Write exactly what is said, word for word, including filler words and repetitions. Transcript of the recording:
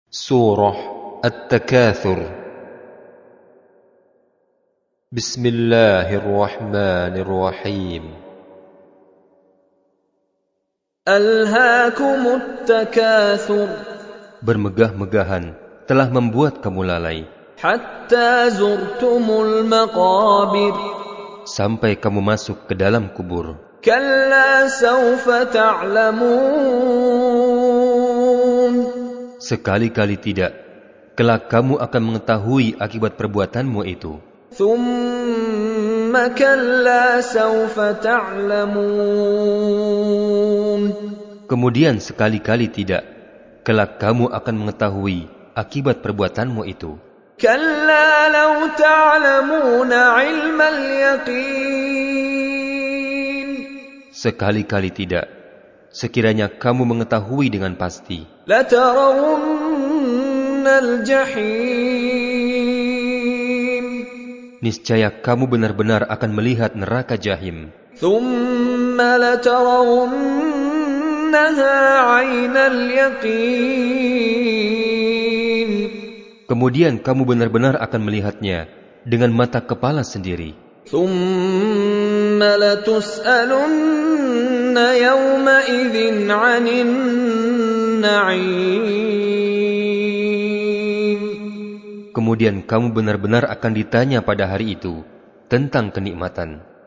Surah At-Takatsur. Bismillahirrahmanirrahim. Alhaakumut takatsur. Bermegah-megahan telah membuat kamu lalai. Hatta zurtumul maqabir. Sampai kamu masuk ke dalam kubur. Kalla sawfa ta'lamun. Sekali-kali tidak, kelak kamu akan mengetahui akibat perbuatanmu itu. Thumma kalla sawfa ta'lamun. Kemudian sekali-kali tidak, kelak kamu akan mengetahui akibat perbuatanmu itu. Kalla law ta'lamuna 'ilmal yaqin. Sekali-kali tidak, sekiranya kamu mengetahui dengan pasti. Latarawunnal jahim. Niscaya kamu benar-benar akan melihat neraka jahim. Thumma latarawunnaha 'ainal yaqin. Kemudian kamu benar-benar akan melihatnya dengan mata kepala sendiri. Thumma latus'alunna yawma idzin 'anin na'im. Kemudian kamu benar-benar akan ditanya pada hari itu tentang kenikmatan.